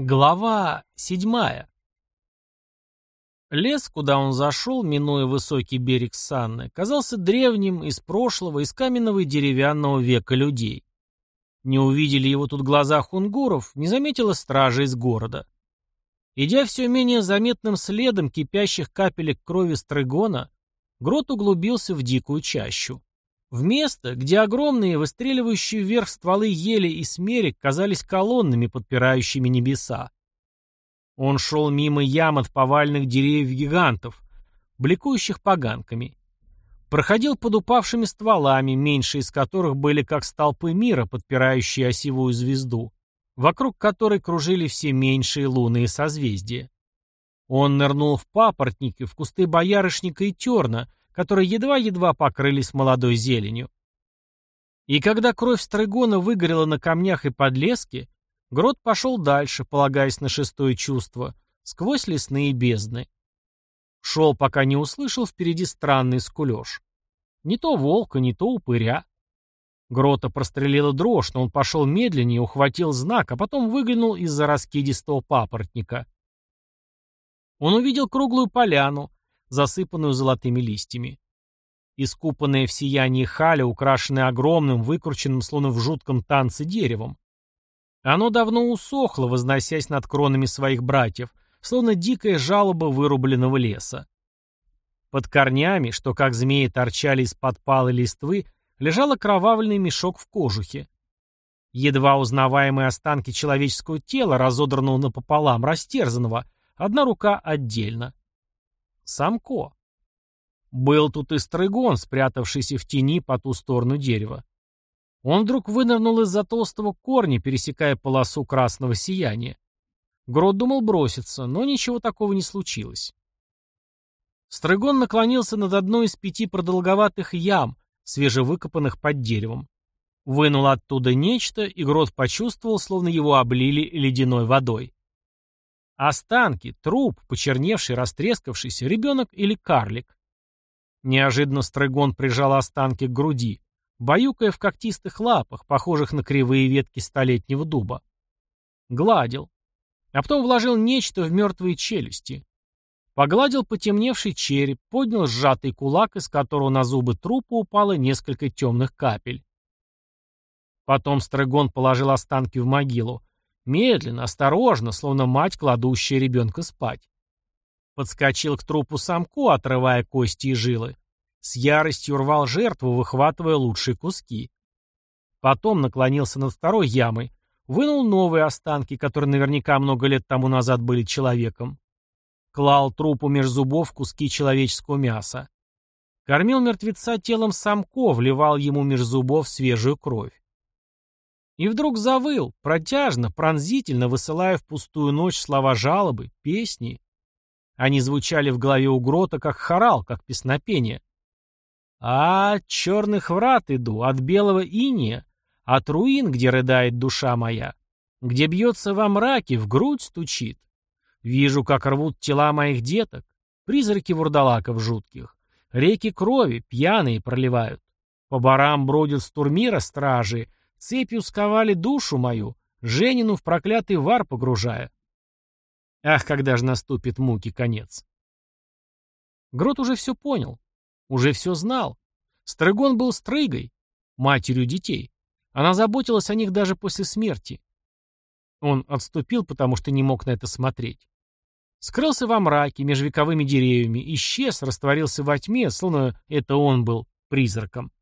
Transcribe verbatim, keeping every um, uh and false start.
Глава седьмая. Лес, куда он зашел, минуя высокий берег Санны, казался древним, из прошлого, из каменного и деревянного века людей. Не увидели его тут глаза хунгуров, не заметила стража из города. Идя все менее заметным следом кипящих капелек крови Стрыгона, Грот углубился в дикую чащу. В место, где огромные, выстреливающие вверх стволы ели и смерек казались колоннами, подпирающими небеса. Он шел мимо ям от поваленных деревьев-гигантов, бликующих поганками. Проходил под упавшими стволами, меньшие из которых были как столпы мира, подпирающие осевую звезду, вокруг которой кружили все меньшие лунные созвездия. Он нырнул в папоротники, в кусты боярышника и терна, которые едва-едва покрылись молодой зеленью. И когда кровь Стрыгона выгорела на камнях и подлеске, Грот пошел дальше, полагаясь на шестое чувство, сквозь лесные бездны. Шел, пока не услышал впереди странный скулеж. Не то волка, не то упыря. Грота прострелила дрожь, но он пошел медленнее, ухватил знак, а потом выглянул из-за раскидистого папоротника. Он увидел круглую поляну, засыпанную золотыми листьями. Искупанная в сиянии халя, украшенная огромным, выкрученным, словно в жутком танце, деревом. Оно давно усохло, возносясь над кронами своих братьев, словно дикая жалоба вырубленного леса. Под корнями, что как змеи торчали из-под палой листвы, лежал окровавленный мешок в кожухе. Едва узнаваемые останки человеческого тела, разодранного напополам, растерзанного, одна рука отдельно. Самко. Был тут и Стрыгон, спрятавшийся в тени по ту сторону дерева. Он вдруг вынырнул из-за толстого корня, пересекая полосу красного сияния. Грот думал броситься, но ничего такого не случилось. Стрыгон наклонился над одной из пяти продолговатых ям, свежевыкопанных под деревом. Вынул оттуда нечто, и Грот почувствовал, словно его облили ледяной водой. Останки, труп, почерневший, растрескавшийся, ребенок или карлик. Неожиданно Стрыгон прижал останки к груди, баюкая в когтистых лапах, похожих на кривые ветки столетнего дуба. Гладил. А потом вложил нечто в мертвые челюсти. Погладил потемневший череп, поднял сжатый кулак, из которого на зубы трупа упало несколько темных капель. Потом Стрыгон положил останки в могилу. Медленно, осторожно, словно мать, кладущая ребенка спать. Подскочил к трупу Самко, отрывая кости и жилы. С яростью рвал жертву, выхватывая лучшие куски. Потом наклонился над второй ямой, вынул новые останки, которые наверняка много лет тому назад были человеком. Клал трупу меж зубов куски человеческого мяса. Кормил мертвеца телом Самко, вливал ему меж зубов свежую кровь. И вдруг завыл, протяжно, пронзительно, высылая в пустую ночь слова жалобы, песни. Они звучали в голове у Грота, как хорал, как песнопение. «А, от черных врат иду, от белого иния, от руин, где рыдает душа моя, где бьется во мраке, в грудь стучит. Вижу, как рвут тела моих деток, призраки вурдалаков жутких, реки крови, пьяные проливают. По барам бродят с турмира стражи, цепью сковали душу мою, Женину в проклятый вар погружая. Ах, когда же наступит муки конец!» Грот уже все понял, уже все знал. Стрыгон был Стрыгой, матерью детей. Она заботилась о них даже после смерти. Он отступил, потому что не мог на это смотреть. Скрылся во мраке, между вековыми деревьями, исчез, растворился во тьме, словно это он был призраком.